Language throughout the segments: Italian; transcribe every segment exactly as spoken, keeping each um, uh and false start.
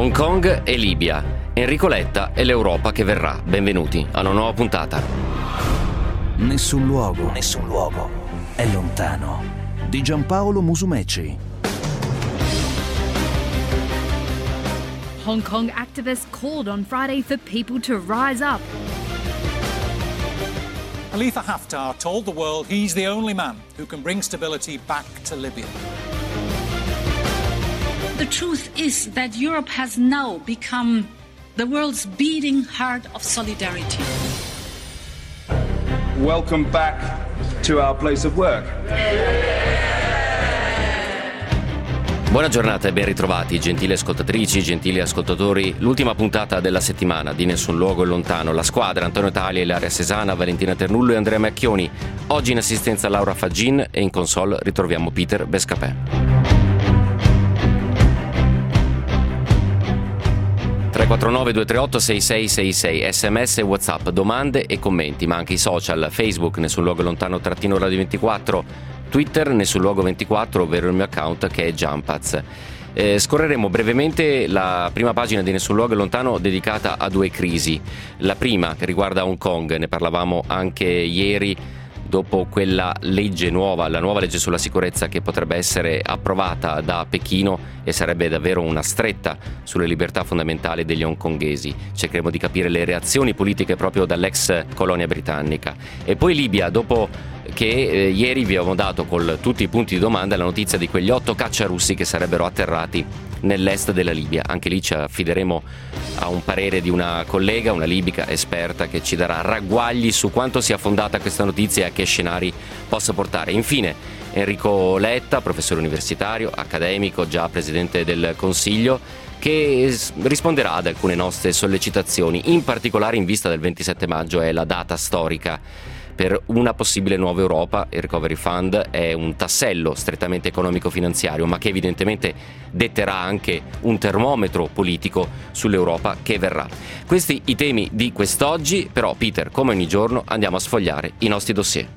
Hong Kong e Libia, Enrico Letta e l'Europa che verrà. Benvenuti a una nuova puntata. Nessun luogo, nessun luogo è lontano. Di Giampaolo Musumeci. Hong Kong activists called on Friday for people to rise up. Khalifa Haftar told the world he's the only man who can bring stability back to Libya. The truth is that Europe has now become the world's beating heart of solidarity. Welcome back to our place of work. Buona giornata e ben ritrovati, gentili ascoltatrici, gentili ascoltatori. L'ultima puntata della settimana di Nessun Luogo è Lontano. La squadra Antonio Tali, Ilaria Sesana, Valentina Ternullo e Andrea Macchioni. Oggi in assistenza Laura Faggin e in console ritroviamo Peter Bescapè. tre quattro nove due tre otto sei sei sei sei, sms e whatsapp, domande e commenti, ma anche i social, Facebook Nessun Luogo Lontano trattino Radio ventiquattro, Twitter Nessun Luogo ventiquattro, ovvero il mio account che è Jumpaz. Eh, scorreremo brevemente la prima pagina di Nessun Luogo Lontano dedicata a due crisi. La prima che riguarda Hong Kong, ne parlavamo anche ieri, dopo quella legge nuova, la nuova legge sulla sicurezza che potrebbe essere approvata da Pechino e sarebbe davvero una stretta sulle libertà fondamentali degli hongkonghesi. Cercheremo di capire le reazioni politiche proprio dall'ex colonia britannica. E poi Libia, dopo che eh, ieri vi avevamo dato con tutti i punti di domanda la notizia di quegli otto cacciarussi che sarebbero atterrati nell'est della Libia. Anche lì ci affideremo a un parere di una collega, una libica esperta, che ci darà ragguagli su quanto sia fondata questa notizia e a che scenari possa portare. Infine Enrico Letta, professore universitario, accademico, già presidente del Consiglio, che risponderà ad alcune nostre sollecitazioni, in particolare in vista del ventisette maggio, è la data storica per una possibile nuova Europa. Il Recovery Fund è un tassello strettamente economico-finanziario, ma che evidentemente detterà anche un termometro politico sull'Europa che verrà. Questi i temi di quest'oggi, però Peter, come ogni giorno, andiamo a sfogliare i nostri dossier.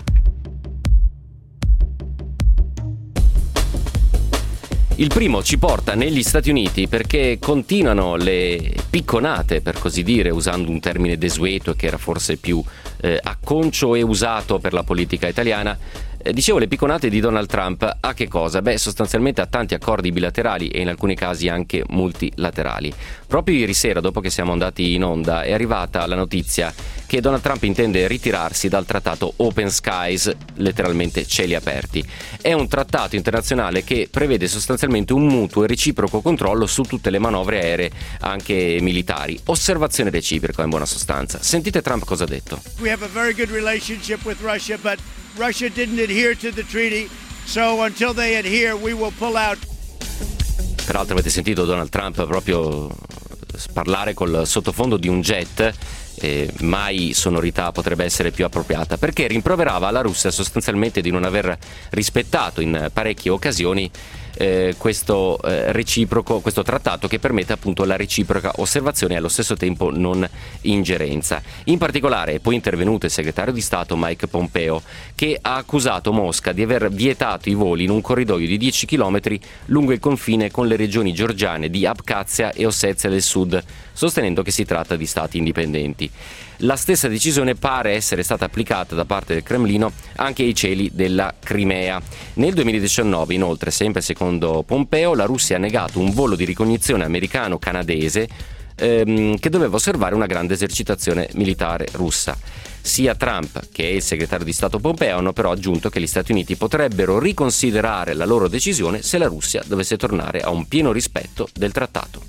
Il primo ci porta negli Stati Uniti perché continuano le picconate, per così dire, usando un termine desueto che era forse più eh, acconcio e usato per la politica italiana. Eh, dicevo le picconate di Donald Trump a che cosa? Beh, sostanzialmente a tanti accordi bilaterali e in alcuni casi anche multilaterali. Proprio ieri sera, dopo che siamo andati in onda, è arrivata la notizia che Donald Trump intende ritirarsi dal trattato Open Skies, letteralmente cieli aperti. È un trattato internazionale che prevede sostanzialmente un mutuo e reciproco controllo su tutte le manovre aeree, anche militari. Osservazione reciproca in buona sostanza. Sentite Trump cosa ha detto. We have a very good relationship with Russia, but Russia didn't adhere to the treaty, so until they adhere, we will pull out. Peraltro avete sentito Donald Trump proprio parlare col sottofondo di un jet. Eh, mai sonorità potrebbe essere più appropriata, perché rimproverava la Russia sostanzialmente di non aver rispettato in parecchie occasioni eh, questo eh, reciproco, questo trattato che permette appunto la reciproca osservazione e allo stesso tempo non ingerenza. In particolare è poi intervenuto il segretario di Stato Mike Pompeo, che ha accusato Mosca di aver vietato i voli in un corridoio di dieci chilometri lungo il confine con le regioni georgiane di Abkhazia e Ossetia del Sud, sostenendo che si tratta di stati indipendenti. La stessa decisione pare essere stata applicata da parte del Cremlino anche ai cieli della Crimea. Nel duemiladiciannove, inoltre, sempre secondo Pompeo, la Russia ha negato un volo di ricognizione americano-canadese ehm, che doveva osservare una grande esercitazione militare russa. Sia Trump che il segretario di Stato Pompeo hanno però aggiunto che gli Stati Uniti potrebbero riconsiderare la loro decisione se la Russia dovesse tornare a un pieno rispetto del trattato.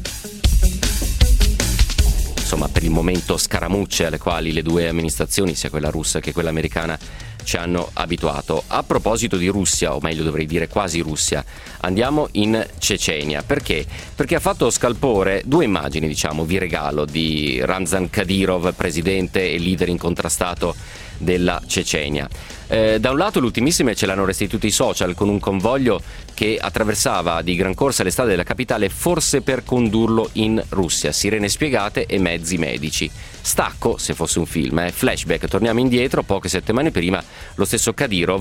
Insomma, per il momento scaramucce alle quali le due amministrazioni, sia quella russa che quella americana, ci hanno abituato. A proposito di Russia, o meglio dovrei dire quasi Russia, andiamo in Cecenia. Perché? Perché ha fatto scalpore due immagini, diciamo, vi regalo, di Ramzan Kadyrov, presidente e leader incontrastato della Cecenia. Eh, da un lato le ultimissime ce l'hanno restituito i social, con un convoglio che attraversava di gran corsa le strade della capitale, forse per condurlo in Russia. Sirene spiegate e mezzi medici. Stacco, se fosse un film, eh. Flashback, torniamo indietro, poche settimane prima lo stesso Kadyrov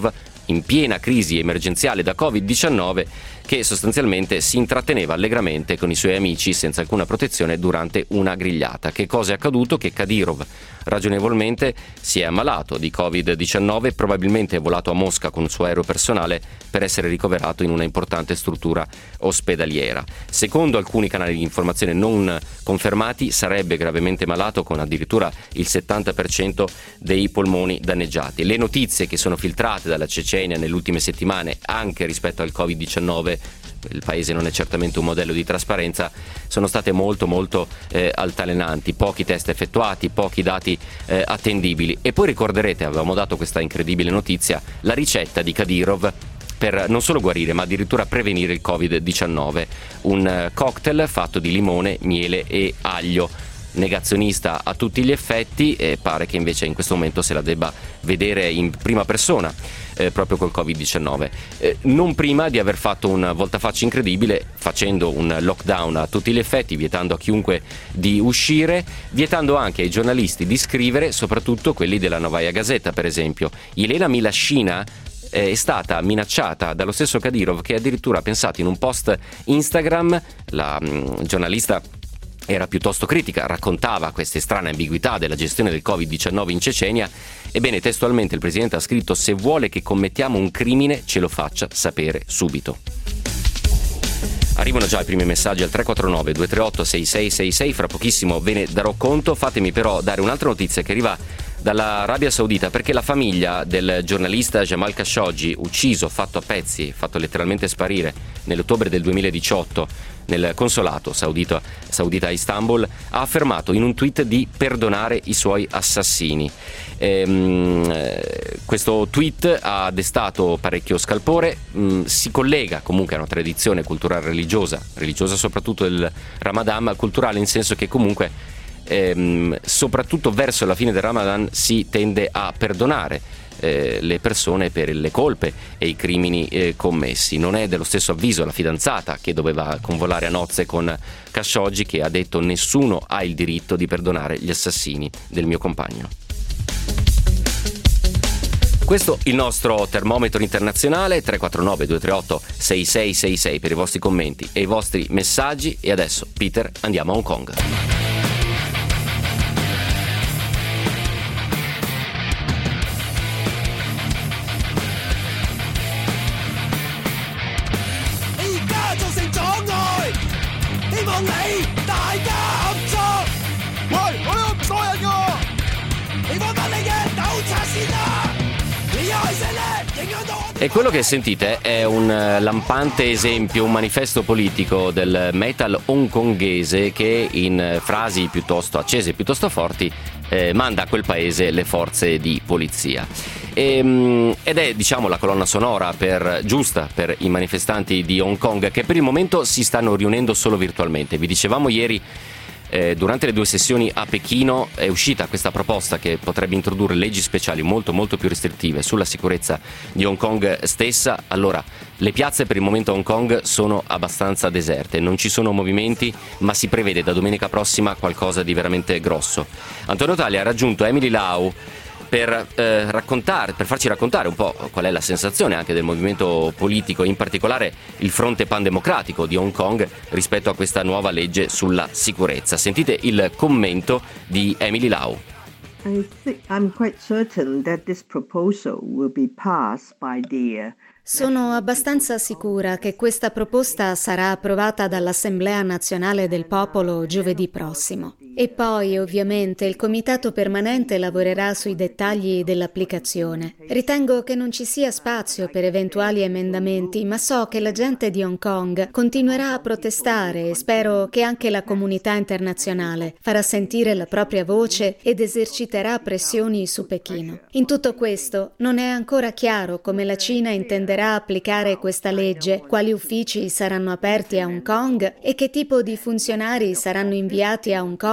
in piena crisi emergenziale da covid diciannove, che sostanzialmente si intratteneva allegramente con i suoi amici senza alcuna protezione durante una grigliata. Che cosa è accaduto? Che Kadyrov ragionevolmente si è ammalato di covid diciannove, probabilmente è volato a Mosca con il suo aereo personale per essere ricoverato in una importante struttura ospedaliera. Secondo alcuni canali di informazione non confermati, sarebbe gravemente malato con addirittura il settanta per cento dei polmoni danneggiati. Le notizie che sono filtrate dalla Cecenia nelle ultime settimane, anche rispetto al covid diciannove, il paese non è certamente un modello di trasparenza, sono state molto molto eh, altalenanti, pochi test effettuati, pochi dati eh, attendibili. E poi ricorderete, avevamo dato questa incredibile notizia, la ricetta di Kadyrov per non solo guarire ma addirittura prevenire il covid diciannove, un eh, cocktail fatto di limone, miele e aglio. Negazionista a tutti gli effetti, e pare che invece in questo momento se la debba vedere in prima persona eh, proprio col covid diciannove, eh, non prima di aver fatto un voltafaccia incredibile facendo un lockdown a tutti gli effetti, vietando a chiunque di uscire, vietando anche ai giornalisti di scrivere, soprattutto quelli della Novaya Gazeta per esempio. Elena Milaschina è stata minacciata dallo stesso Kadyrov, che addirittura ha pensato in un post Instagram, la mh, giornalista era piuttosto critica, raccontava queste strane ambiguità della gestione del covid diciannove in Cecenia. Ebbene, testualmente il presidente ha scritto: se vuole che commettiamo un crimine ce lo faccia sapere subito. Arrivano già i primi messaggi al tre quattro nove due tre otto sei sei sei sei, fra pochissimo ve ne darò conto. Fatemi però dare un'altra notizia che arriva dall'Arabia Saudita, perché la famiglia del giornalista Jamal Khashoggi, ucciso, fatto a pezzi, fatto letteralmente sparire nell'ottobre del duemiladiciotto nel consolato saudita, saudita a Istanbul, ha affermato in un tweet di perdonare i suoi assassini. Ehm, questo tweet ha destato parecchio scalpore, mh, si collega comunque a una tradizione culturale religiosa, religiosa soprattutto del Ramadan, culturale in senso che comunque ehm, soprattutto verso la fine del Ramadan si tende a perdonare eh, le persone per le colpe e i crimini eh, commessi. Non è dello stesso avviso la fidanzata che doveva convolare a nozze con Khashoggi, che ha detto: nessuno ha il diritto di perdonare gli assassini del mio compagno. Questo il nostro termometro internazionale, tre quattro nove due tre otto sei sei sei sei per i vostri commenti e i vostri messaggi. E adesso, Peter, andiamo a Hong Kong. E quello che sentite è un lampante esempio, un manifesto politico del metal hongkonghese che in frasi piuttosto accese, piuttosto forti, eh, manda a quel paese le forze di polizia. E, ed è, diciamo, la colonna sonora per, giusta per i manifestanti di Hong Kong, che per il momento si stanno riunendo solo virtualmente. Vi dicevamo ieri, Eh, durante le due sessioni a Pechino è uscita questa proposta che potrebbe introdurre leggi speciali molto molto più restrittive sulla sicurezza di Hong Kong stessa. Allora, le piazze per il momento a Hong Kong sono abbastanza deserte, non ci sono movimenti, ma si prevede da domenica prossima qualcosa di veramente grosso. Antonio Taglia ha raggiunto Emily Lau per eh, raccontare, per farci raccontare un po' qual è la sensazione anche del movimento politico, in particolare il fronte pandemocratico di Hong Kong rispetto a questa nuova legge sulla sicurezza. Sentite il commento di Emily Lau. I think I'm quite certain that this proposal will be passed by the Sono abbastanza sicura che questa proposta sarà approvata dall'Assemblea Nazionale del Popolo giovedì prossimo. E poi, ovviamente, il Comitato Permanente lavorerà sui dettagli dell'applicazione. Ritengo che non ci sia spazio per eventuali emendamenti, ma so che la gente di Hong Kong continuerà a protestare e spero che anche la comunità internazionale farà sentire la propria voce ed eserciterà pressioni su Pechino. In tutto questo, non è ancora chiaro come la Cina intenderà applicare questa legge, quali uffici saranno aperti a Hong Kong e che tipo di funzionari saranno inviati a Hong Kong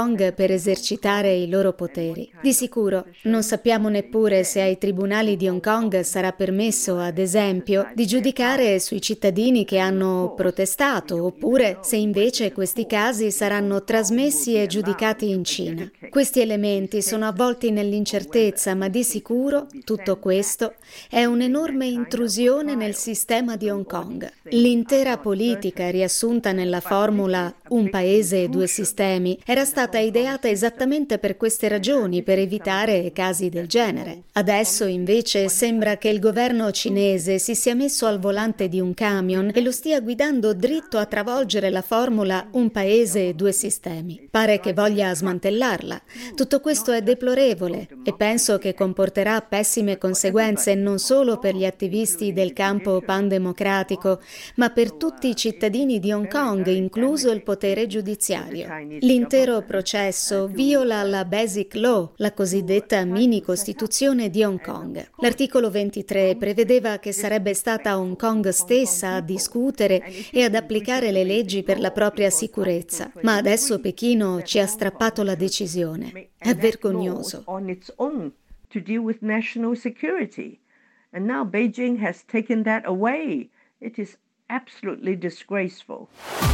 Kong per esercitare i loro poteri. Di sicuro non sappiamo neppure se ai tribunali di Hong Kong sarà permesso, ad esempio, di giudicare sui cittadini che hanno protestato, oppure se invece questi casi saranno trasmessi e giudicati in Cina. Questi elementi sono avvolti nell'incertezza, ma di sicuro tutto questo è un'enorme intrusione nel sistema di Hong Kong. L'intera politica riassunta nella formula un paese e due sistemi era stata ideata esattamente per queste ragioni, per evitare casi del genere. Adesso invece sembra che il governo cinese si sia messo al volante di un camion e lo stia guidando dritto a travolgere la formula un paese e due sistemi. Pare che voglia smantellarla. Tutto questo è deplorevole e penso che comporterà pessime conseguenze non solo per gli attivisti del campo pandemocratico, ma per tutti i cittadini di Hong Kong, incluso il potere giudiziario. L'intero processo viola la Basic Law, la cosiddetta mini Costituzione di Hong Kong. L'articolo ventitré prevedeva che sarebbe stata Hong Kong stessa a discutere e ad applicare le leggi per la propria sicurezza, ma adesso Pechino ci ha strappato la decisione. È vergognoso. To deal with national security. And now Beijing has taken that away. It is absolutely disgraceful.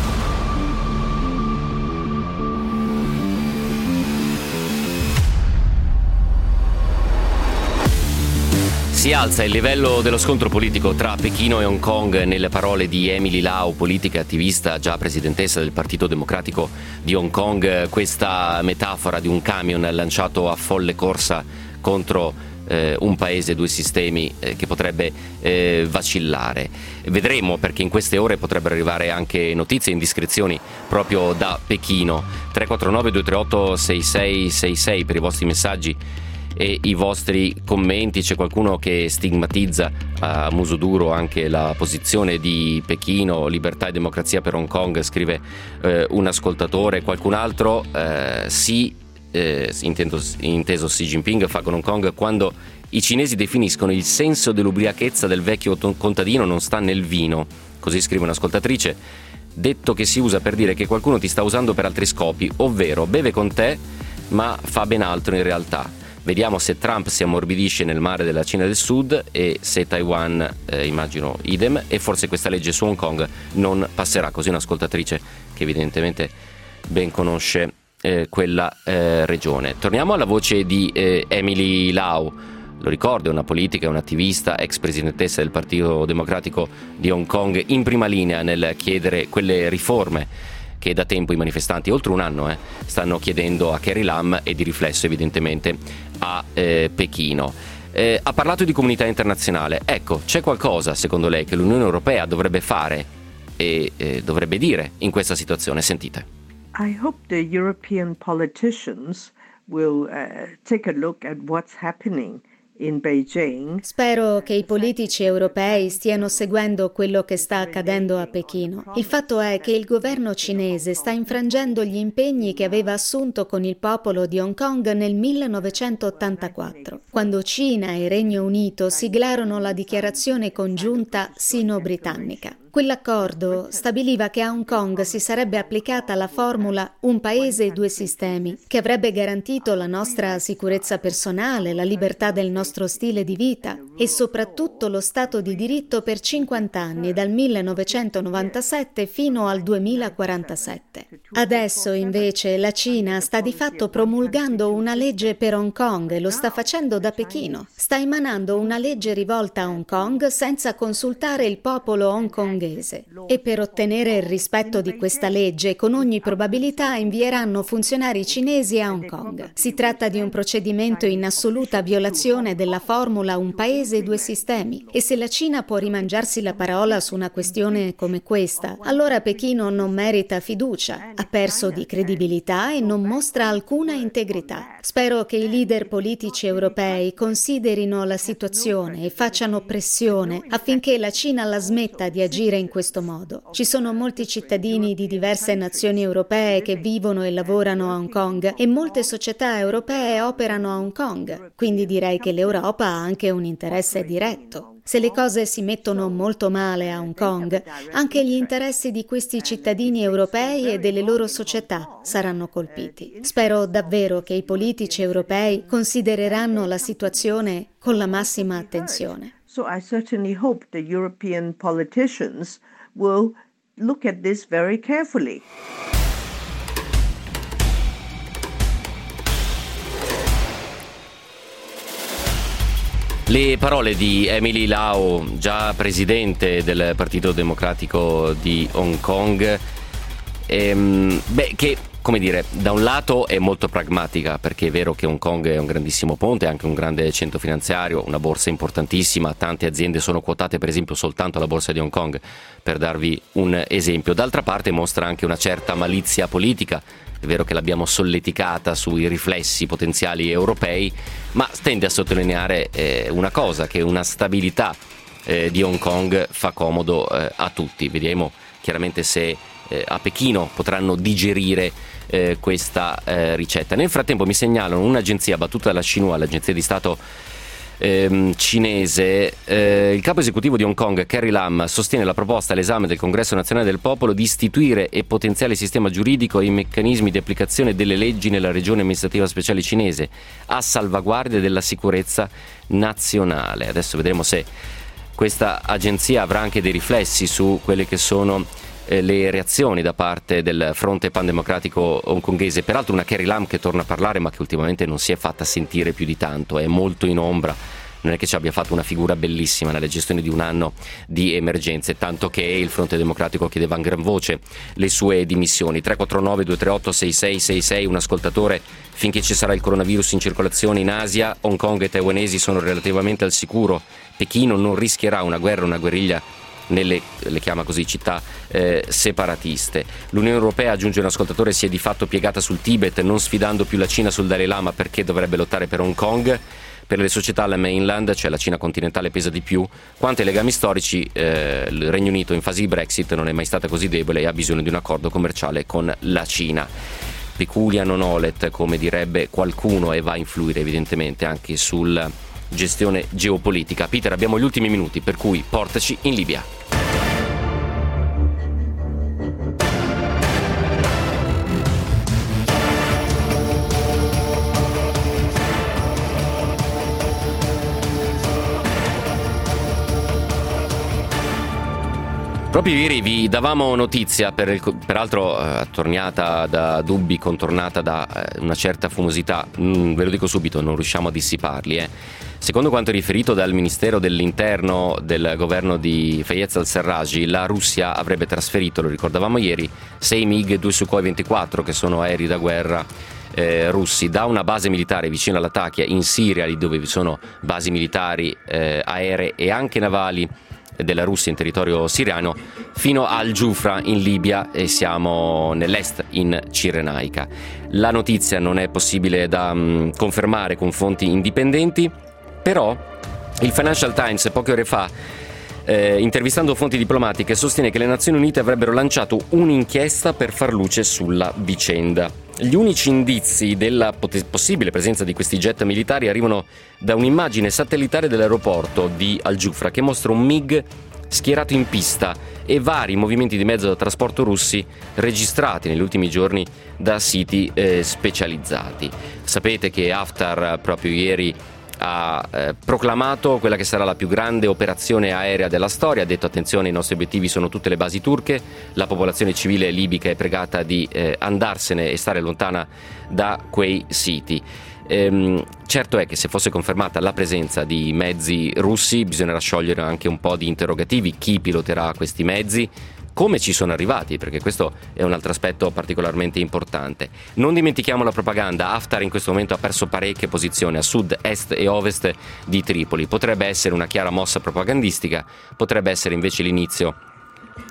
Si alza il livello dello scontro politico tra Pechino e Hong Kong nelle parole di Emily Lau, politica e attivista, già presidentessa del Partito Democratico di Hong Kong. Questa metafora di un camion lanciato a folle corsa contro eh, un paese, due sistemi, eh, che potrebbe eh, vacillare. Vedremo, perché in queste ore potrebbero arrivare anche notizie e indiscrezioni proprio da Pechino. tre quattro nove due tre otto sei sei sei sei per i vostri messaggi e i vostri commenti. C'è qualcuno che stigmatizza a muso duro anche la posizione di Pechino, libertà e democrazia per Hong Kong, scrive eh, un ascoltatore. Qualcun altro eh, sì, eh, intendo, inteso Xi Jinping, fa con Hong Kong quando i cinesi definiscono il senso dell'ubriachezza del vecchio contadino non sta nel vino, così scrive un'ascoltatrice, detto che si usa per dire che qualcuno ti sta usando per altri scopi, ovvero beve con te ma fa ben altro in realtà. Vediamo se Trump si ammorbidisce nel mare della Cina del Sud e se Taiwan, eh, immagino idem, e forse questa legge su Hong Kong non passerà. Così un'ascoltatrice che evidentemente ben conosce eh, quella eh, regione. Torniamo alla voce di eh, Emily Lau. Lo ricordo, è una politica, è un'attivista, ex presidentessa del Partito Democratico di Hong Kong, in prima linea nel chiedere quelle riforme che da tempo i manifestanti, oltre un anno, eh, stanno chiedendo a Carrie Lam e di riflesso evidentemente a eh, Pechino. Eh, ha parlato di comunità internazionale. Ecco, c'è qualcosa secondo lei che l'Unione Europea dovrebbe fare e eh, dovrebbe dire in questa situazione? Sentite. I hope the European politicians will uh, take a look at what's happening in Beijing. Spero che i politici europei stiano seguendo quello che sta accadendo a Pechino. Il fatto è che il governo cinese sta infrangendo gli impegni che aveva assunto con il popolo di Hong Kong nel millenovecentottantaquattro, quando Cina e Regno Unito siglarono la dichiarazione congiunta sino-britannica. Quell'accordo stabiliva che a Hong Kong si sarebbe applicata la formula un paese e due sistemi, che avrebbe garantito la nostra sicurezza personale, la libertà del nostro stile di vita e soprattutto lo Stato di diritto per cinquanta anni, dal millenovecentonovantasette fino al duemilaquarantasette. Adesso invece la Cina sta di fatto promulgando una legge per Hong Kong e lo sta facendo da Pechino. Sta emanando una legge rivolta a Hong Kong senza consultare il popolo hongkongese. E per ottenere il rispetto di questa legge, con ogni probabilità invieranno funzionari cinesi a Hong Kong. Si tratta di un procedimento in assoluta violazione della formula un paese e due sistemi. E se la Cina può rimangiarsi la parola su una questione come questa, allora Pechino non merita fiducia, ha perso di credibilità e non mostra alcuna integrità. Spero che i leader politici europei considerino la situazione e facciano pressione affinché la Cina la smetta di agire agire in questo modo. Ci sono molti cittadini di diverse nazioni europee che vivono e lavorano a Hong Kong e molte società europee operano a Hong Kong, quindi direi che l'Europa ha anche un interesse diretto. Se le cose si mettono molto male a Hong Kong, anche gli interessi di questi cittadini europei e delle loro società saranno colpiti. Spero davvero che i politici europei considereranno la situazione con la massima attenzione. So I certainly hope the European politicians will look at this very carefully. Le parole di Emily Lau, già presidente del Partito Democratico di Hong Kong, ehm, beh, che, come dire, da un lato è molto pragmatica, perché è vero che Hong Kong è un grandissimo ponte, anche un grande centro finanziario, una borsa importantissima, tante aziende sono quotate per esempio soltanto alla borsa di Hong Kong, per darvi un esempio. D'altra parte mostra anche una certa malizia politica. È vero che l'abbiamo solleticata sui riflessi potenziali europei, ma tende a sottolineare eh, una cosa, che una stabilità eh, di Hong Kong fa comodo eh, a tutti. Vediamo chiaramente se eh, a Pechino potranno digerire eh, questa eh, ricetta. Nel frattempo mi segnalano un'agenzia battuta dalla Xinhua, l'agenzia di Stato ehm, cinese. Eh, il capo esecutivo di Hong Kong, Carrie Lam, sostiene la proposta all'esame del Congresso Nazionale del Popolo di istituire e potenziare il sistema giuridico e i meccanismi di applicazione delle leggi nella regione amministrativa speciale cinese a salvaguardia della sicurezza nazionale. Adesso vedremo se questa agenzia avrà anche dei riflessi su quelle che sono eh, le reazioni da parte del fronte pandemocratico hongkongese. Peraltro una Carrie Lam che torna a parlare, ma che ultimamente non si è fatta sentire più di tanto, è molto in ombra. Non è che ci abbia fatto una figura bellissima nella gestione di un anno di emergenze, tanto che il Fronte Democratico chiedeva in gran voce le sue dimissioni. tre quattro nove due tre otto sei sei sei sei, un ascoltatore: finché ci sarà il coronavirus in circolazione in Asia, Hong Kong e taiwanesi sono relativamente al sicuro. Pechino non rischierà una guerra, una guerriglia nelle, le chiama così, città eh, separatiste. L'Unione Europea, aggiunge un ascoltatore, si è di fatto piegata sul Tibet, non sfidando più la Cina sul Dalai Lama, perché dovrebbe lottare per Hong Kong. Per le società alla mainland, cioè la Cina continentale, pesa di più. Quanto ai legami storici, eh, il Regno Unito in fase di Brexit non è mai stata così debole e ha bisogno di un accordo commerciale con la Cina. Peculia non olet, come direbbe qualcuno, e va a influire evidentemente anche sulla gestione geopolitica. Peter, abbiamo gli ultimi minuti, per cui portaci in Libia. Proprio ieri vi davamo notizia, per il, peraltro eh, attorniata da dubbi, contornata da eh, una certa fumosità, mm, ve lo dico subito, non riusciamo a dissiparli. Eh. Secondo quanto riferito dal Ministero dell'Interno del governo di Fayez al-Serraj, la Russia avrebbe trasferito, lo ricordavamo ieri, sei MiG due Sukhoi ventiquattro, che sono aerei da guerra eh, russi, da una base militare vicino alla Latakia in Siria, lì dove vi sono basi militari eh, aeree e anche navali della Russia in territorio siriano, fino al Jufra in Libia, e siamo nell'est in Cirenaica. La notizia non è possibile da um, confermare con fonti indipendenti, però il Financial Times poche ore fa, eh, intervistando fonti diplomatiche, sostiene che le Nazioni Unite avrebbero lanciato un'inchiesta per far luce sulla vicenda. Gli unici indizi della pot- possibile presenza di questi jet militari arrivano da un'immagine satellitare dell'aeroporto di Al Jufra, che mostra un MiG schierato in pista e vari movimenti di mezzo da trasporto russi registrati negli ultimi giorni da siti eh, specializzati. Sapete che Haftar proprio ieri ha eh, proclamato quella che sarà la più grande operazione aerea della storia. Ha detto: attenzione, i nostri obiettivi sono tutte le basi turche, la popolazione civile libica è pregata di eh, andarsene e stare lontana da quei siti. Ehm, certo è che se fosse confermata la presenza di mezzi russi bisognerà sciogliere anche un po' di interrogativi: chi piloterà questi mezzi, come ci sono arrivati, perché questo è un altro aspetto particolarmente importante. Non dimentichiamo la propaganda. Haftar in questo momento ha perso parecchie posizioni a sud, est e ovest di Tripoli. Potrebbe essere una chiara mossa propagandistica, potrebbe essere invece l'inizio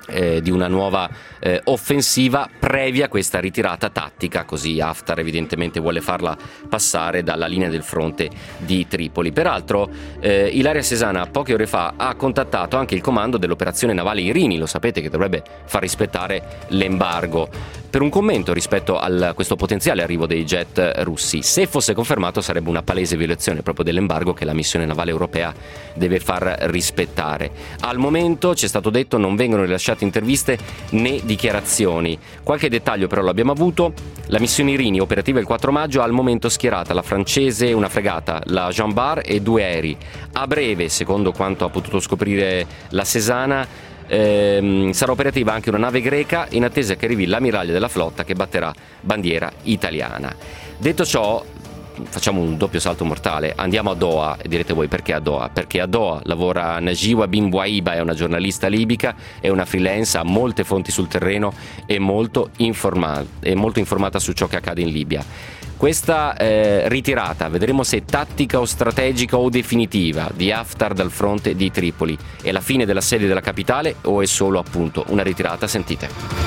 eh, di una nuova eh, offensiva previa questa ritirata tattica, così Haftar evidentemente vuole farla passare dalla linea del fronte di Tripoli. Peraltro eh, Ilaria Sesana poche ore fa ha contattato anche il comando dell'operazione navale Irini, lo sapete che dovrebbe far rispettare l'embargo, per un commento rispetto a questo potenziale arrivo dei jet russi. Se fosse confermato sarebbe una palese violazione proprio dell'embargo che la missione navale europea deve far rispettare. Al momento, ci è stato detto, non vengono rilasciate interviste né dichiarazioni. Qualche dettaglio però l'abbiamo avuto. La missione Irini, operativa il quattro maggio, ha al momento schierata la francese, una fregata, la Jean Bart e due aerei. A breve, secondo quanto ha potuto scoprire la Sesana, Ehm, sarà operativa anche una nave greca in attesa che arrivi l'ammiraglia della flotta che batterà bandiera italiana. Detto ciò, facciamo un doppio salto mortale, andiamo a Doha e direte voi perché a Doha? Perché a Doha lavora Najiwa Bin Waiba, è una giornalista libica, è una freelance, ha molte fonti sul terreno e molto, informa- è molto informata su ciò che accade in Libia. Questa eh, ritirata, vedremo se è tattica o strategica o definitiva, di Haftar dal fronte di Tripoli, è la fine dell'assedio della capitale o è solo appunto una ritirata? Sentite.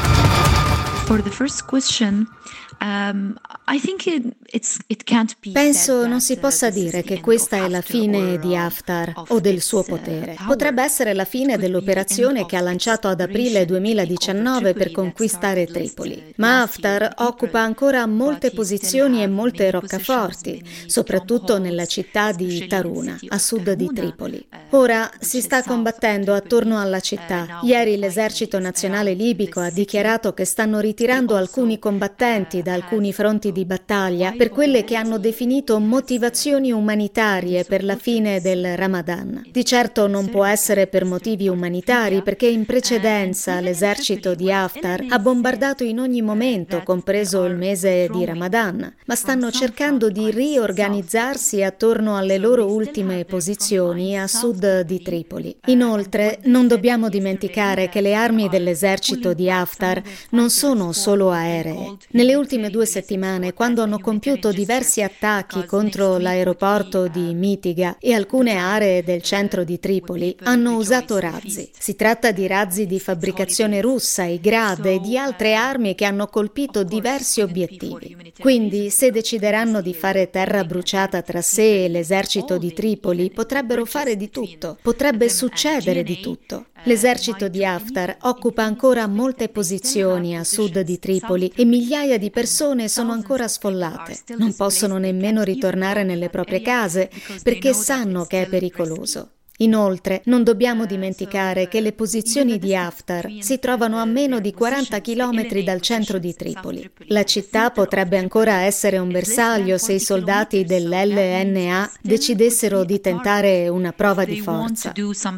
For the first question, um, I think it, it's, it can't be Penso non si possa dire che questa è la fine di Haftar o del suo potere. Potrebbe essere la fine dell'operazione che ha lanciato ad aprile duemiladiciannove per conquistare Tripoli. Ma Haftar occupa ancora molte posizioni e molte roccaforti, soprattutto nella città di Taruna, a sud di Tripoli. Ora si sta combattendo attorno alla città. Ieri l'esercito nazionale libico ha dichiarato che stanno ritirando alcuni combattenti da alcuni fronti di battaglia per quelle che hanno definito motivazioni umanitarie per la fine del Ramadan. Di certo non può essere per motivi umanitari, perché in precedenza l'esercito di Haftar ha bombardato in ogni momento, compreso il mese di Ramadan, ma stanno cercando di riorganizzarsi attorno alle loro ultime posizioni a sud di Tripoli. Inoltre, non dobbiamo dimenticare che le armi dell'esercito di Haftar non sono solo aeree. Nelle ultime due settimane, quando hanno compiuto diversi attacchi contro l'aeroporto di Mitiga e alcune aree del centro di Tripoli, hanno usato razzi. Si tratta di razzi di fabbricazione russa, i Grad e di altre armi che hanno colpito diversi obiettivi. Quindi, se decideranno di fare terra bruciata tra sé e l'esercito di Tripoli, potrebbero fare di tutto. Potrebbe succedere di tutto. L'esercito di Haftar occupa ancora molte posizioni a sud di Tripoli e migliaia di persone sono ancora sfollate. Non possono nemmeno ritornare nelle proprie case perché sanno che è pericoloso. Inoltre, non dobbiamo dimenticare che le posizioni di Haftar si trovano a meno di quaranta chilometri dal centro di Tripoli. La città potrebbe ancora essere un bersaglio se i soldati dell'L N A decidessero di tentare una prova di forza.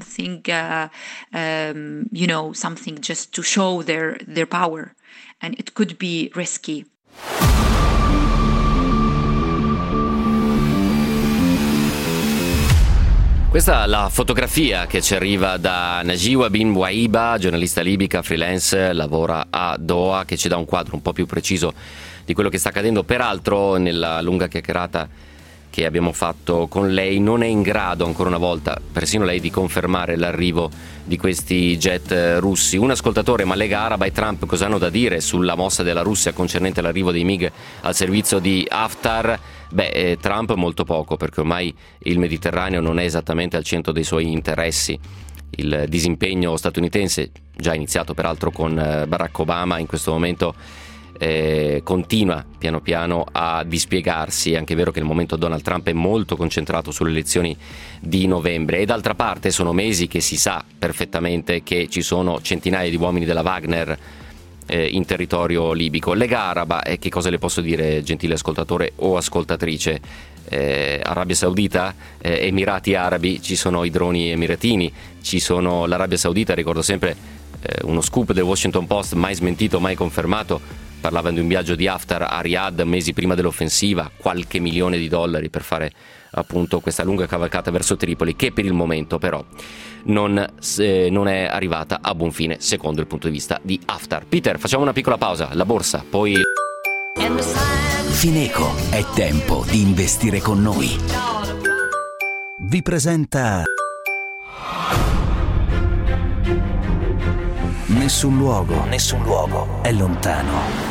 Questa è la fotografia che ci arriva da Najiwa Bin Waiba, giornalista libica, freelance, lavora a Doha, che ci dà un quadro un po' più preciso di quello che sta accadendo. Peraltro, nella lunga chiacchierata che abbiamo fatto con lei, non è in grado ancora una volta, persino lei, di confermare l'arrivo di questi jet russi. Un ascoltatore: ma Lega Araba e Trump cosa hanno da dire sulla mossa della Russia concernente l'arrivo dei MiG al servizio di Haftar? Beh, eh, Trump molto poco, perché ormai il Mediterraneo non è esattamente al centro dei suoi interessi. Il disimpegno statunitense, già iniziato peraltro con eh, Barack Obama, in questo momento eh, continua piano piano a dispiegarsi. È anche vero che il momento Donald Trump è molto concentrato sulle elezioni di novembre, e d'altra parte sono mesi che si sa perfettamente che ci sono centinaia di uomini della Wagner in territorio libico. Lega Araba, e eh, che cosa le posso dire, gentile ascoltatore o ascoltatrice? Eh, Arabia Saudita, eh, Emirati Arabi, ci sono i droni emiratini, ci sono l'Arabia Saudita. Ricordo sempre eh, uno scoop del Washington Post, mai smentito, mai confermato, parlava di un viaggio di Haftar a Riyadh mesi prima dell'offensiva, qualche milione di dollari per fare appunto questa lunga cavalcata verso Tripoli, che per il momento però non, eh, non è arrivata a buon fine secondo il punto di vista di Haftar. Peter, facciamo una piccola pausa, la borsa, poi... Fineco, è tempo di investire con noi. Vi presenta Nessun luogo, nessun luogo è lontano.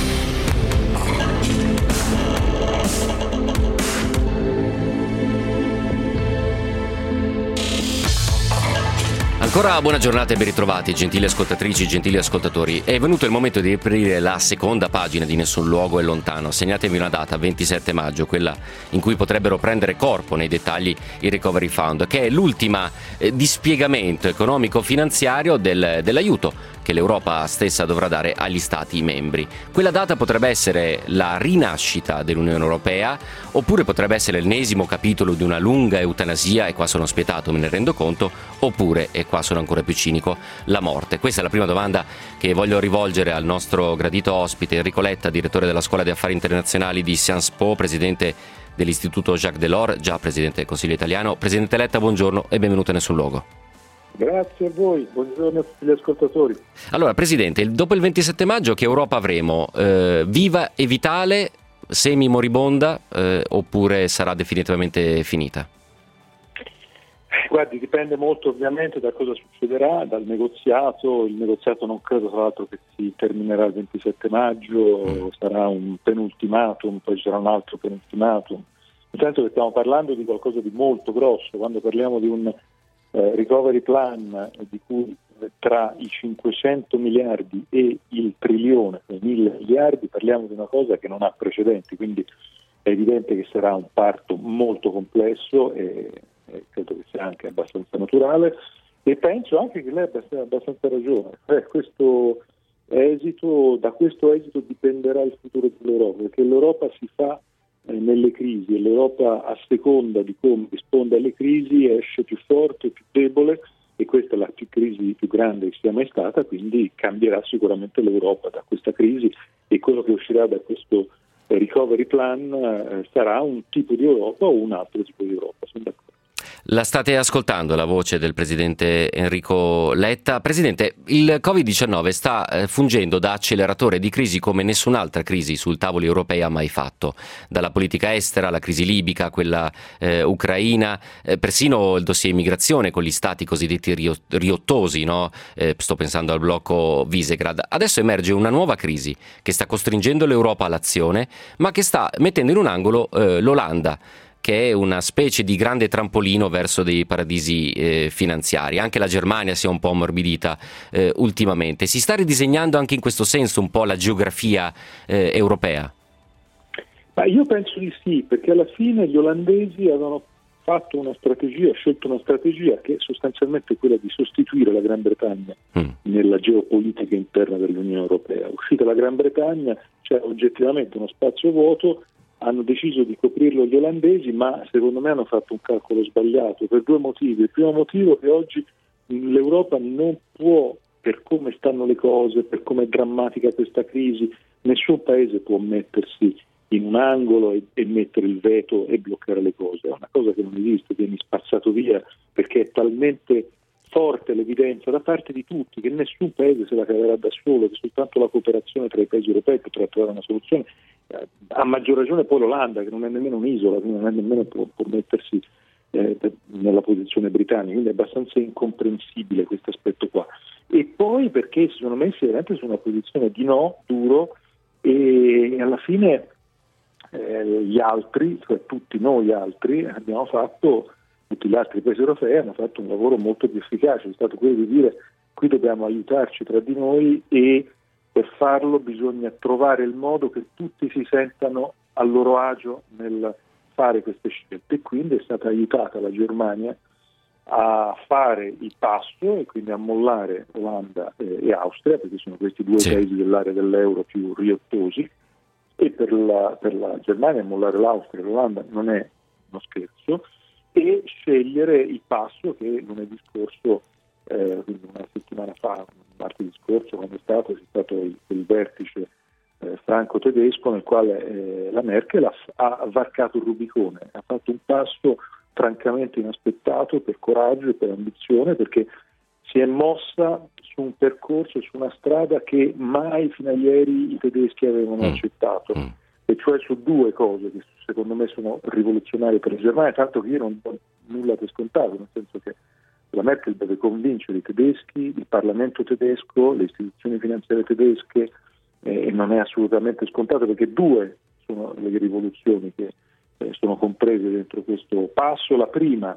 Ancora buona giornata e ben ritrovati, gentili ascoltatrici, gentili ascoltatori. È venuto il momento di aprire la seconda pagina di Nessun luogo è lontano. Segnatevi una data, ventisette maggio, quella in cui potrebbero prendere corpo nei dettagli il Recovery Fund, che è l'ultima eh, dispiegamento economico-finanziario del, dell'aiuto che l'Europa stessa dovrà dare agli Stati membri. Quella data potrebbe essere la rinascita dell'Unione Europea, oppure potrebbe essere l'ennesimo capitolo di una lunga eutanasia, e qua sono spietato, me ne rendo conto, oppure, e qua sono ancora più cinico, la morte. Questa è la prima domanda che voglio rivolgere al nostro gradito ospite, Enrico Letta, direttore della Scuola di Affari Internazionali di Sciences Po, presidente dell'Istituto Jacques Delors, già presidente del Consiglio italiano. Presidente Letta, buongiorno e benvenuto a Nessun luogo. Grazie a voi, buongiorno a tutti gli ascoltatori. Allora, Presidente, dopo il ventisette maggio che Europa avremo? Eh, viva e vitale, semi moribonda, eh, oppure sarà definitivamente finita? Guardi, dipende molto ovviamente da cosa succederà, dal negoziato. Il negoziato non credo tra l'altro che si terminerà il ventisette maggio, mm. sarà un penultimatum, poi ci sarà un altro penultimatum. Nel senso che stiamo parlando di qualcosa di molto grosso. Quando parliamo di un eh, recovery plan di cui tra i cinquecento miliardi e il trilione, cioè mille miliardi, parliamo di una cosa che non ha precedenti, quindi è evidente che sarà un parto molto complesso e credo che sia anche abbastanza naturale, e penso anche che lei abbia abbastanza ragione. Eh, questo esito, da questo esito dipenderà il futuro dell'Europa, perché l'Europa si fa eh, nelle crisi, e l'Europa, a seconda di come risponde alle crisi, esce più forte, più debole, e questa è la più crisi più grande che sia mai stata, quindi cambierà sicuramente l'Europa da questa crisi, e quello che uscirà da questo eh, recovery plan eh, sarà un tipo di Europa o un altro tipo di Europa, sono d'accordo. La state ascoltando la voce del Presidente Enrico Letta. Presidente, il covid diciannove sta eh, fungendo da acceleratore di crisi come nessun'altra crisi sul tavolo europeo ha mai fatto. Dalla politica estera alla crisi libica, quella eh, ucraina, eh, persino il dossier immigrazione con gli stati cosiddetti rio- riottosi, no? Eh, sto pensando al blocco Visegrad. Adesso emerge una nuova crisi che sta costringendo l'Europa all'azione, ma che sta mettendo in un angolo eh, l'Olanda, che è una specie di grande trampolino verso dei paradisi eh, finanziari. Anche la Germania si è un po' ammorbidita eh, ultimamente. Si sta ridisegnando anche in questo senso un po' la geografia eh, europea? Ma io penso di sì, perché alla fine gli olandesi avevano fatto una strategia, scelto una strategia che è sostanzialmente quella di sostituire la Gran Bretagna mm. nella geopolitica interna dell'Unione Europea. Uscita la Gran Bretagna c'è oggettivamente uno spazio vuoto. Hanno deciso di coprirlo gli olandesi, ma secondo me hanno fatto un calcolo sbagliato per due motivi. Il primo motivo è che oggi l'Europa non può, per come stanno le cose, per come è drammatica questa crisi, nessun paese può mettersi in un angolo e, e mettere il veto e bloccare le cose. È una cosa che non esiste, vieni spazzato via, perché è talmente forte l'evidenza da parte di tutti che nessun paese se la caverà da solo, che soltanto la cooperazione tra i paesi europei potrà trovare una soluzione. A maggior ragione poi l'Olanda, che non è nemmeno un'isola, quindi non è nemmeno può, può mettersi eh, nella posizione britannica, quindi è abbastanza incomprensibile questo aspetto qua. E poi perché si sono messi veramente su una posizione di no, duro, e alla fine eh, gli altri, cioè tutti noi altri, abbiamo fatto, tutti gli altri paesi europei hanno fatto un lavoro molto più efficace, è stato quello di dire qui dobbiamo aiutarci tra di noi, e per farlo bisogna trovare il modo che tutti si sentano a loro agio nel fare queste scelte, e quindi è stata aiutata la Germania a fare il passo e quindi a mollare Olanda e Austria, perché sono questi due sì. paesi dell'area dell'euro più riottosi, e per la, per la Germania mollare l'Austria e l'Olanda non è uno scherzo, e scegliere il passo che lunedì scorso, eh, quindi una settimana fa, martedì scorso, quando è stato, c'è stato il, il vertice eh, franco-tedesco nel quale eh, la Merkel ha, ha varcato il Rubicone, ha fatto un passo francamente inaspettato per coraggio e per ambizione, perché si è mossa su un percorso, su una strada che mai fino a ieri i tedeschi avevano mm. accettato, mm. e cioè su due cose che secondo me sono rivoluzionarie per la Germania, tanto che io non do nulla per scontato, nel senso che La Merkel deve convincere i tedeschi, il Parlamento tedesco, le istituzioni finanziarie tedesche, eh, e non è assolutamente scontato, perché due sono le rivoluzioni che eh, sono comprese dentro questo passo. La prima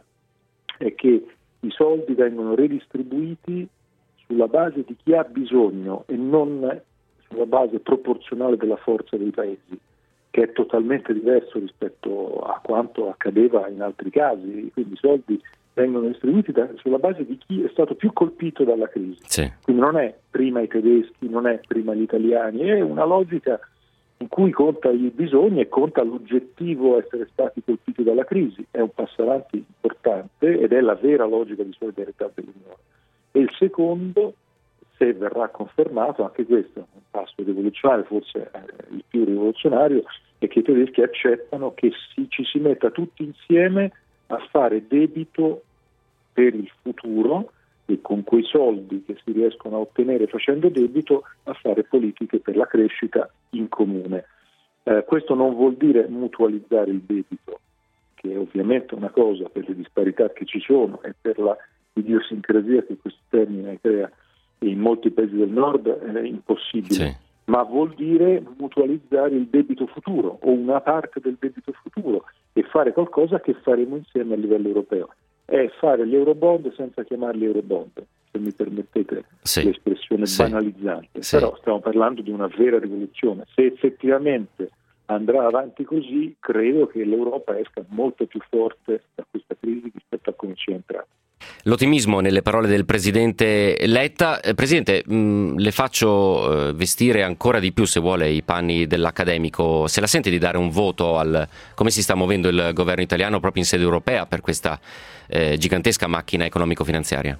è che i soldi vengono redistribuiti sulla base di chi ha bisogno e non sulla base proporzionale della forza dei paesi, che è totalmente diverso rispetto a quanto accadeva in altri casi. Quindi i soldi vengono distribuiti da, sulla base di chi è stato più colpito dalla crisi. Sì. Quindi non è prima i tedeschi, non è prima gli italiani, è una logica in cui conta il bisogno e conta l'oggettivo essere stati colpiti dalla crisi. È un passo avanti importante ed è la vera logica di solidarietà dell'Unione. E il secondo, se verrà confermato, anche questo è un passo rivoluzionario, forse il più rivoluzionario, è che i tedeschi accettano che si, ci si metta tutti insieme a fare debito per il futuro e con quei soldi che si riescono a ottenere facendo debito a fare politiche per la crescita in comune. Eh, questo non vuol dire mutualizzare il debito, che è ovviamente una cosa per le disparità che ci sono e per la idiosincrasia che questo termine crea in molti paesi del nord, è impossibile. Sì. Ma vuol dire mutualizzare il debito futuro o una parte del debito futuro e fare qualcosa che faremo insieme a livello europeo. È fare gli eurobond senza chiamarli eurobond, se mi permettete sì. l'espressione sì. banalizzante. Sì. Però stiamo parlando di una vera rivoluzione. Se effettivamente andrà avanti così, credo che l'Europa esca molto più forte da questa crisi rispetto a come ci è entrata. L'ottimismo nelle parole del Presidente Letta. Eh, Presidente, mh, le faccio eh, vestire ancora di più, se vuole, i panni dell'accademico. Se la sente di dare un voto al come si sta muovendo il governo italiano proprio in sede europea per questa eh, gigantesca macchina economico-finanziaria?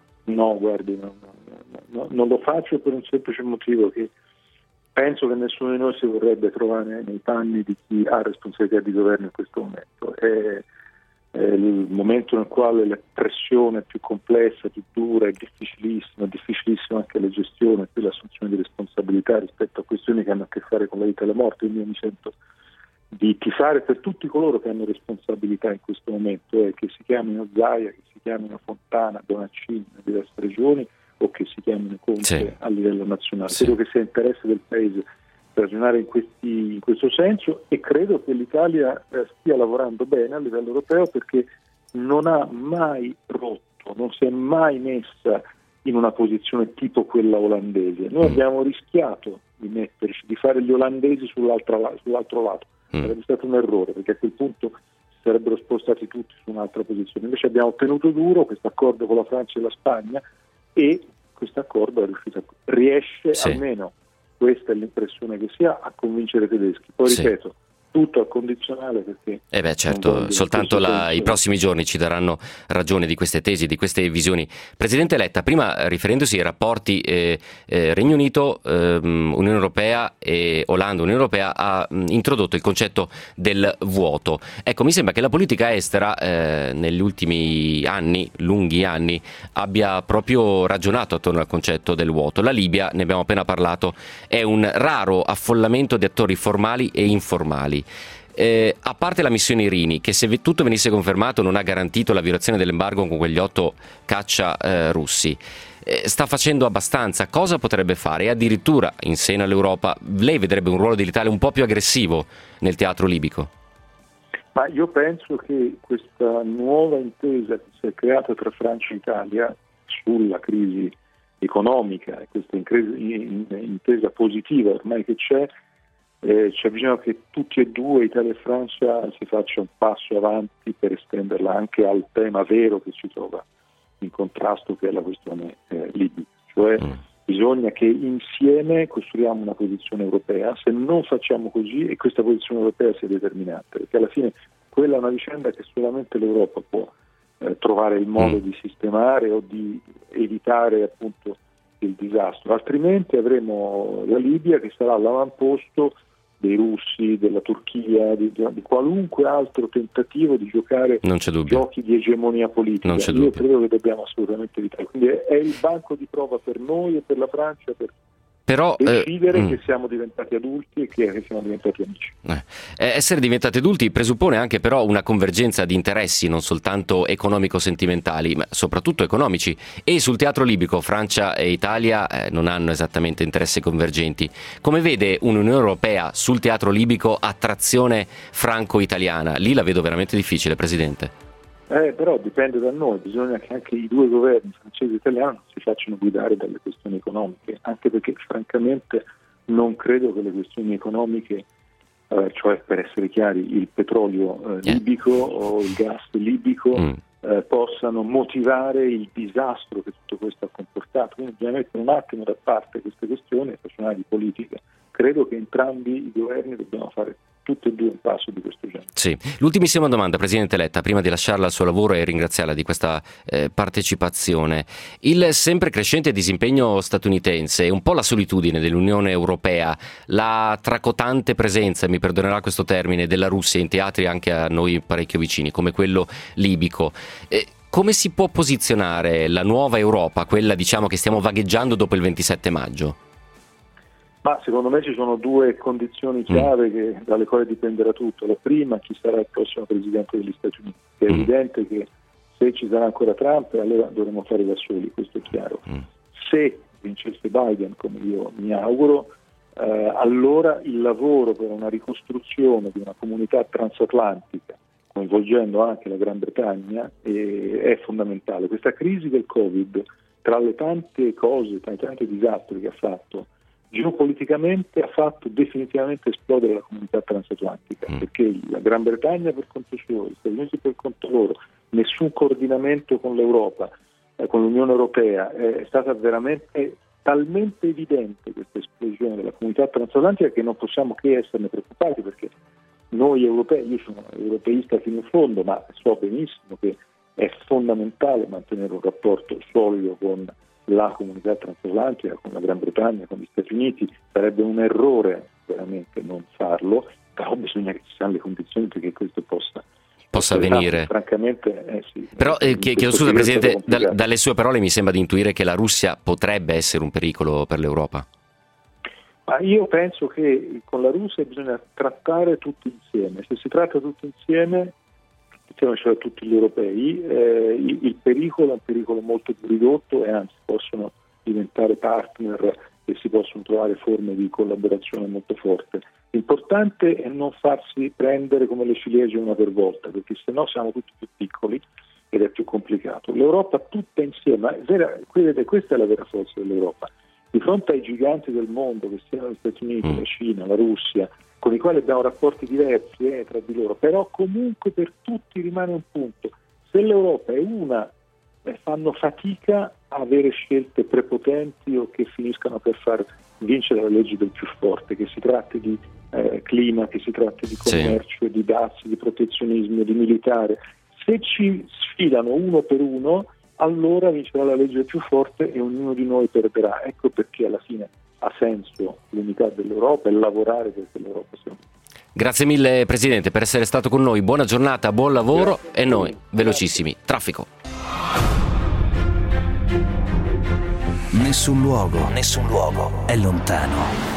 No, guardi, no, no, no, non lo faccio per un semplice motivo, che penso che nessuno di noi si vorrebbe trovare nei panni di chi ha responsabilità di governo in questo momento. È, è il momento nel quale la pressione è più complessa, più dura, è difficilissima, è difficilissima anche la gestione e l'assunzione di responsabilità rispetto a questioni che hanno a che fare con la vita e la morte. Quindi io mi sento di tifare per tutti coloro che hanno responsabilità in questo momento, eh, che si chiamino Zaia, che si chiamino Fontana, Bonaccini nelle diverse regioni o che si chiamino Conte sì. a livello nazionale. Sì. Credo che sia interesse del Paese ragionare in, questi, in questo senso, e credo che l'Italia eh, stia lavorando bene a livello europeo, perché non ha mai rotto, non si è mai messa in una posizione tipo quella olandese. Noi mm. abbiamo rischiato di metterci, di fare gli olandesi sull'altro, sull'altro lato. Mm. Sarebbe stato un errore, perché a quel punto si sarebbero spostati tutti su un'altra posizione. Invece abbiamo tenuto duro questo accordo con la Francia e la Spagna, e questo accordo è riuscito a, riesce sì. almeno, questa è l'impressione che si ha, a convincere i tedeschi. Poi sì. ripeto, tutto al condizionale, perché eh beh certo, soltanto la, i prossimi giorni ci daranno ragione di queste tesi, di queste visioni. Presidente Letta, prima riferendosi ai rapporti eh, eh, Regno Unito, eh, Unione Europea e Olanda, Unione Europea, ha mh, introdotto il concetto del vuoto. Ecco, mi sembra che la politica estera eh, negli ultimi anni, lunghi anni, abbia proprio ragionato attorno al concetto del vuoto. La Libia, ne abbiamo appena parlato, è un raro affollamento di attori formali e informali. Eh, a parte la missione Irini, che se tutto venisse confermato non ha garantito la violazione dell'embargo con quegli otto caccia eh, russi, eh, sta facendo abbastanza? Cosa potrebbe fare? E addirittura in seno all'Europa lei vedrebbe un ruolo dell'Italia un po' più aggressivo nel teatro libico? Ma io penso che questa nuova intesa che si è creata tra Francia e Italia sulla crisi economica, e questa intesa positiva ormai che c'è, Eh, c'è bisogno che tutti e due, Italia e Francia, si faccia un passo avanti per estenderla anche al tema vero che ci trova in contrasto, che è la questione eh, libica. Cioè mm. bisogna che insieme costruiamo una posizione europea. Se non facciamo così, e questa posizione europea sia determinante, perché alla fine quella è una vicenda che solamente l'Europa può eh, trovare il modo mm. di sistemare o di evitare appunto il disastro, altrimenti avremo la Libia che sarà all'avamposto dei russi, della Turchia, di, di qualunque altro tentativo di giocare giochi di egemonia politica. Non c'è Io dubbio. credo che dobbiamo assolutamente evitare. Quindi è, è il banco di prova per noi e per la Francia per Però, decidere eh, che siamo diventati adulti e che siamo diventati amici. Eh, essere diventati adulti presuppone anche però una convergenza di interessi non soltanto economico-sentimentali, ma soprattutto economici, e sul teatro libico Francia e Italia eh, non hanno esattamente interessi convergenti. Come vede un'Unione Europea sul teatro libico a trazione franco-italiana? Lì la vedo veramente difficile, Presidente. Eh, però dipende da noi, bisogna che anche i due governi, francese e italiano, si facciano guidare dalle questioni economiche, anche perché francamente non credo che le questioni economiche, eh, cioè per essere chiari il petrolio eh, libico o il gas libico, mm. eh, possano motivare il disastro che tutto questo ha comportato. Quindi bisogna mettere un attimo da parte queste questioni e ragionare di politica. Credo che entrambi i governi dobbiano fare tutti e due un passo di questo genere. Sì. L'ultimissima domanda, Presidente Letta, prima di lasciarla al suo lavoro e ringraziarla di questa eh, partecipazione. Il sempre crescente disimpegno statunitense e un po' la solitudine dell'Unione Europea, la tracotante presenza, mi perdonerà questo termine, della Russia in teatri anche a noi parecchio vicini, come quello libico. Eh, come si può posizionare la nuova Europa, quella diciamo che stiamo vagheggiando dopo il ventisette maggio? Ma secondo me ci sono due condizioni chiave che, dalle quali dipenderà tutto. La prima, chi sarà il prossimo Presidente degli Stati Uniti. È mm. evidente che se ci sarà ancora Trump, allora dovremo fare da soli, questo è chiaro. Mm. Se vincesse Biden, come io mi auguro, eh, allora il lavoro per una ricostruzione di una comunità transatlantica, coinvolgendo anche la Gran Bretagna, eh, è fondamentale. Questa crisi del Covid, tra le tante cose, tra i tanti disastri che ha fatto, geopoliticamente ha fatto definitivamente esplodere la comunità transatlantica, mm. perché la Gran Bretagna per conto suo, gli Stati Uniti per conto loro, nessun coordinamento con l'Europa, eh, con l'Unione Europea, eh, è stata veramente talmente evidente questa esplosione della comunità transatlantica che non possiamo che esserne preoccupati, perché noi europei, io sono europeista fino in fondo, ma so benissimo che è fondamentale mantenere un rapporto solido con la comunità transatlantica, con la Gran Bretagna, con gli Stati Uniti. Sarebbe un errore veramente non farlo, però bisogna che ci siano le condizioni perché questo possa possa avvenire. Francamente, eh sì. Però eh, chiedo scusa Presidente, da, dalle sue parole mi sembra di intuire che la Russia potrebbe essere un pericolo per l'Europa. Ma io penso che con la Russia bisogna trattare tutti insieme. Se si tratta tutti insieme, cioè tutti gli europei, eh, il, il pericolo è un pericolo molto più ridotto e anzi possono diventare partner e si possono trovare forme di collaborazione molto forte. L'importante è non farsi prendere come le ciliegie una per volta, perché sennò siamo tutti più piccoli ed è più complicato. L'Europa tutta insieme, vera, questa è la vera forza dell'Europa. Di fronte ai giganti del mondo, che siano gli Stati Uniti, la Cina, la Russia, con i quali abbiamo rapporti diversi eh, tra di loro, però comunque per tutti rimane un punto. Se l'Europa è una, eh, fanno fatica a avere scelte prepotenti o che finiscano per far vincere la legge del più forte, che si tratti di eh, clima, che si tratti di commercio, sì. di dazi, di protezionismo, di militare. Se ci sfidano uno per uno, allora vincerà la legge del più forte e ognuno di noi perderà. Ecco perché alla fine ha senso l'unità dell'Europa e lavorare perché l'Europa sia unita. Grazie mille Presidente per essere stato con noi, buona giornata, buon lavoro. Grazie. E noi, velocissimi, traffico. Nessun luogo, nessun luogo è lontano.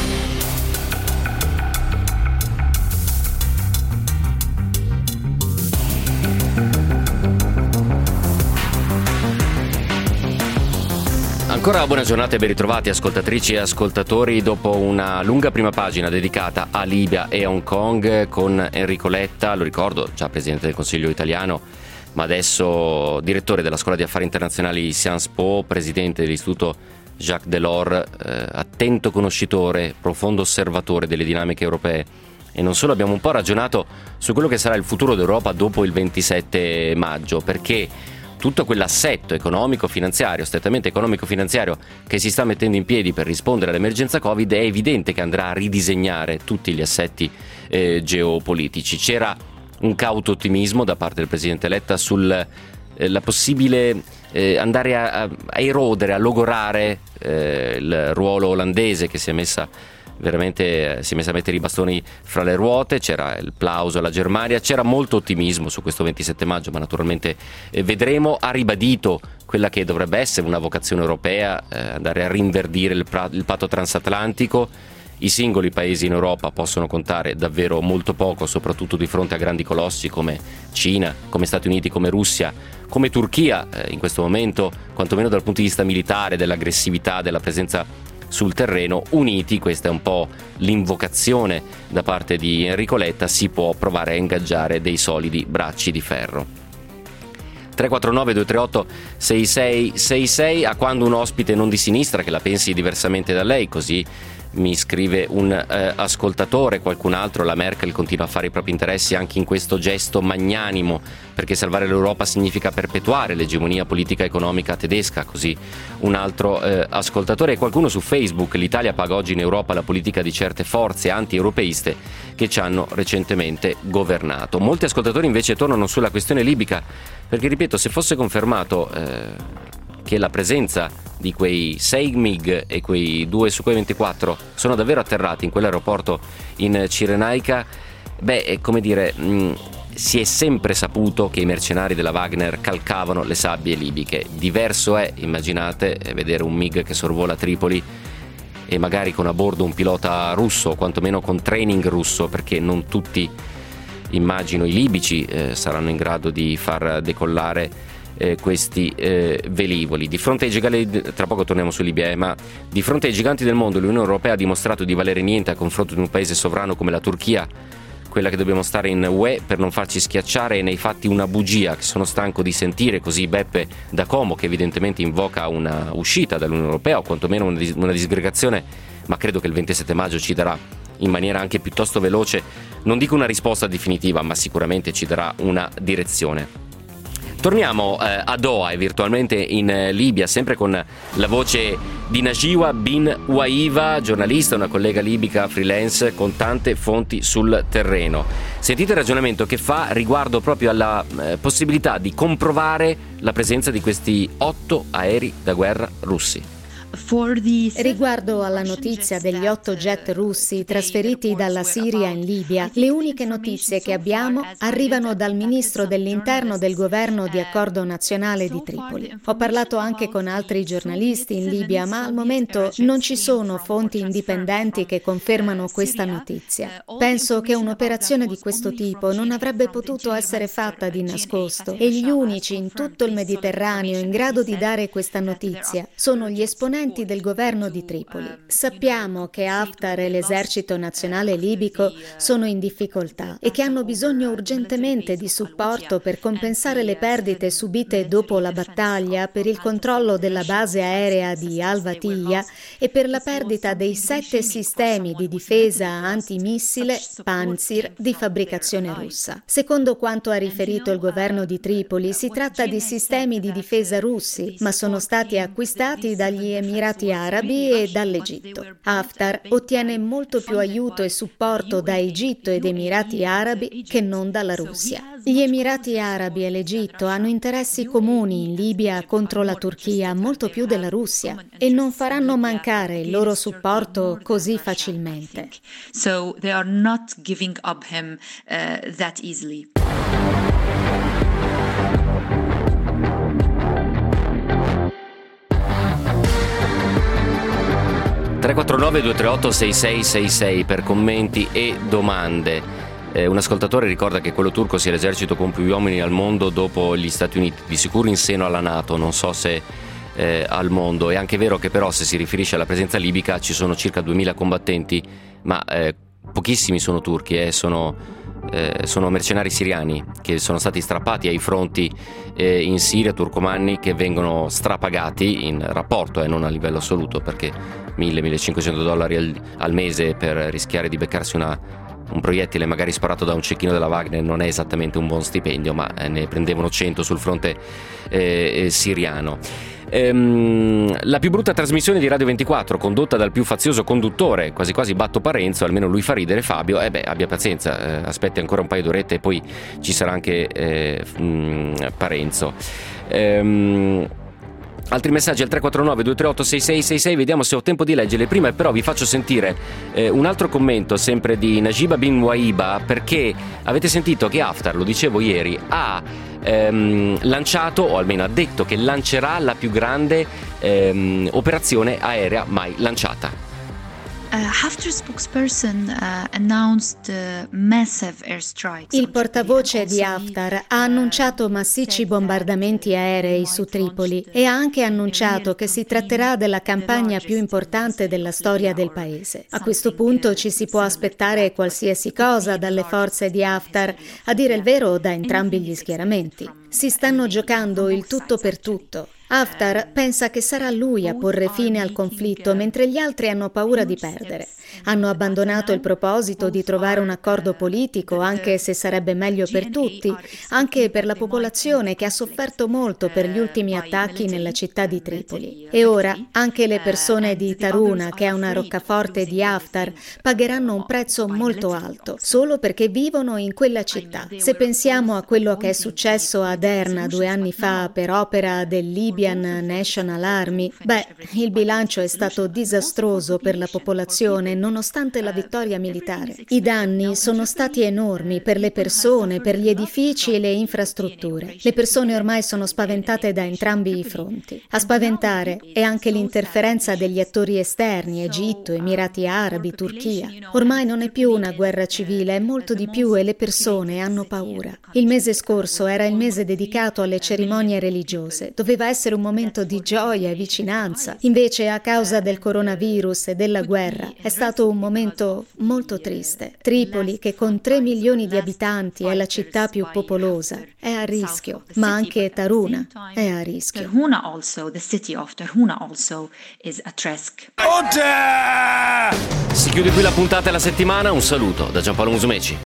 Ancora buona giornata e ben ritrovati ascoltatrici e ascoltatori dopo una lunga prima pagina dedicata a Libia e a Hong Kong con Enrico Letta, lo ricordo, già Presidente del Consiglio italiano, ma adesso direttore della Scuola di Affari Internazionali Sciences Po, Presidente dell'Istituto Jacques Delors, eh, attento conoscitore, profondo osservatore delle dinamiche europee. E non solo, abbiamo un po' ragionato su quello che sarà il futuro d'Europa dopo il ventisette maggio, perché tutto quell'assetto economico-finanziario, strettamente economico-finanziario che si sta mettendo in piedi per rispondere all'emergenza Covid è evidente che andrà a ridisegnare tutti gli assetti eh, geopolitici. C'era un cauto ottimismo da parte del Presidente Letta sulla eh, possibile eh, andare a, a erodere, a logorare eh, il ruolo olandese che si è messa veramente si è messa a mettere i bastoni fra le ruote, c'era il plauso alla Germania, c'era molto ottimismo su questo ventisette maggio, ma naturalmente eh, vedremo. Ha ribadito quella che dovrebbe essere una vocazione europea, eh, andare a rinverdire il, pra- il patto transatlantico. I singoli paesi in Europa possono contare davvero molto poco, soprattutto di fronte a grandi colossi come Cina, come Stati Uniti, come Russia, come Turchia eh, in questo momento, quantomeno dal punto di vista militare, dell'aggressività, della presenza sul terreno. Uniti, questa è un po' l'invocazione da parte di Enrico Letta, si può provare a ingaggiare dei solidi bracci di ferro. tre quattro nove due tre otto sei sei sei sei, a quando un ospite non di sinistra che la pensi diversamente da lei, così mi scrive un eh, ascoltatore. Qualcun altro: la Merkel continua a fare i propri interessi anche in questo gesto magnanimo, perché salvare l'Europa significa perpetuare l'egemonia politica e economica tedesca. Così un altro eh, ascoltatore. E qualcuno su Facebook: l'Italia paga oggi in Europa la politica di certe forze anti-europeiste che ci hanno recentemente governato. Molti ascoltatori invece tornano sulla questione libica, perché ripeto, se fosse confermato eh, che la presenza di quei sei MiG e quei due Sukhoi ventiquattro sono davvero atterrati in quell'aeroporto in Cirenaica, beh, è come dire, mh, si è sempre saputo che i mercenari della Wagner calcavano le sabbie libiche. Diverso è, immaginate, vedere un MiG che sorvola Tripoli e magari con a bordo un pilota russo, o quantomeno con training russo, perché non tutti, immagino, i libici eh, saranno in grado di far decollare Eh, questi eh, velivoli. Di fronte ai giganti, tra poco torniamo su Libia, eh, ma di fronte ai giganti del mondo l'Unione Europea ha dimostrato di valere niente a confronto di un paese sovrano come la Turchia, quella che dobbiamo stare in U E per non farci schiacciare. È nei fatti una bugia che sono stanco di sentire. Così Beppe da Como, che evidentemente invoca una uscita dall'Unione Europea o quantomeno una, dis- una disgregazione, ma credo che il ventisette maggio ci darà in maniera anche piuttosto veloce, non dico una risposta definitiva, ma sicuramente ci darà una direzione. Torniamo eh, a Doha e virtualmente in eh, Libia, sempre con la voce di Najiwa bin Waiva, giornalista, una collega libica freelance con tante fonti sul terreno. Sentite il ragionamento che fa riguardo proprio alla eh, possibilità di comprovare la presenza di questi otto aerei da guerra russi. Riguardo alla notizia degli otto jet russi trasferiti dalla Siria in Libia, le uniche notizie che abbiamo arrivano dal ministro dell'interno del governo di accordo nazionale di Tripoli. Ho parlato anche con altri giornalisti in Libia, ma al momento non ci sono fonti indipendenti che confermano questa notizia. Penso che un'operazione di questo tipo non avrebbe potuto essere fatta di nascosto, e gli unici in tutto il Mediterraneo in grado di dare questa notizia sono gli esponenti del governo di Tripoli. Sappiamo che Haftar e l'esercito nazionale libico sono in difficoltà e che hanno bisogno urgentemente di supporto per compensare le perdite subite dopo la battaglia, per il controllo della base aerea di Al-Watiya e per la perdita dei sette sistemi di difesa antimissile Pantsir di fabbricazione russa. Secondo quanto ha riferito il governo di Tripoli, si tratta di sistemi di difesa russi, ma sono stati acquistati dagli Emirati Arabi e dall'Egitto. Haftar ottiene molto più aiuto e supporto da Egitto ed Emirati Arabi che non dalla Russia. Gli Emirati Arabi e l'Egitto hanno interessi comuni in Libia contro la Turchia, molto più della Russia, e non faranno mancare il loro supporto così facilmente. So they are not giving up him uh, that easily. tre quattro nove due tre otto sei sei sei sei per commenti e domande. Eh, un ascoltatore ricorda che quello turco sia l'esercito con più uomini al mondo dopo gli Stati Uniti, di sicuro in seno alla NATO, non so se eh, al mondo. È anche vero che però, se si riferisce alla presenza libica, ci sono circa duemila combattenti, ma eh, pochissimi sono turchi, eh, sono... Eh, sono mercenari siriani che sono stati strappati ai fronti eh, in Siria, turcomanni che vengono strapagati in rapporto e eh, non a livello assoluto, perché mille millecinquecento dollari al, al mese per rischiare di beccarsi una, un proiettile magari sparato da un cecchino della Wagner non è esattamente un buon stipendio, ma eh, ne prendevano cento sul fronte eh, siriano. Ehm, la più brutta trasmissione di Radio ventiquattro, condotta dal più fazioso conduttore, quasi quasi Batto Parenzo, almeno lui fa ridere Fabio. E eh beh, abbia pazienza, eh, aspetti ancora un paio d'orette e poi ci sarà anche eh, mh, Parenzo. Ehm, Altri messaggi al tre quattro nove due tre otto sei sei sei sei, vediamo se ho tempo di leggerli. Prima però vi faccio sentire eh, un altro commento sempre di Najiba bin Waiba, perché avete sentito che Haftar, lo dicevo ieri, ha ehm, lanciato, o almeno ha detto che lancerà la più grande ehm, operazione aerea mai lanciata. Uh, Haftar's spokesperson uh, announced uh, massive airstrikes. Il portavoce di Haftar ha annunciato massicci bombardamenti aerei su Tripoli e ha anche annunciato che si tratterà della campagna più importante della storia del paese. A questo punto ci si può aspettare qualsiasi cosa dalle forze di Haftar, a dire il vero da entrambi gli schieramenti. Si stanno giocando il tutto per tutto. Haftar pensa che sarà lui a porre fine al conflitto, mentre gli altri hanno paura di perdere. Hanno abbandonato il proposito di trovare un accordo politico, anche se sarebbe meglio per tutti, anche per la popolazione che ha sofferto molto per gli ultimi attacchi nella città di Tripoli. E ora anche le persone di Taruna, che è una roccaforte di Haftar, pagheranno un prezzo molto alto, solo perché vivono in quella città. Se pensiamo a quello che è successo a Derna due anni fa per opera del Libyan National Army, beh, il bilancio è stato disastroso per la popolazione nonostante la vittoria militare. I danni sono stati enormi per le persone, per gli edifici e le infrastrutture. Le persone ormai sono spaventate da entrambi i fronti. A spaventare è anche l'interferenza degli attori esterni, Egitto, Emirati Arabi, Turchia. Ormai non è più una guerra civile, è molto di più e le persone hanno paura. Il mese scorso era il mese dedicato alle cerimonie religiose. Doveva essere un momento di gioia e vicinanza. Invece, a causa del coronavirus e della guerra, è stato un momento molto triste. Tripoli, che con tre milioni di abitanti è la città più popolosa, è a rischio, ma anche Taruna è a rischio. Tarhuna also, the city of Tarhuna also is at risk. Si chiude qui la puntata della settimana. Un saluto da Giampaolo Musumeci.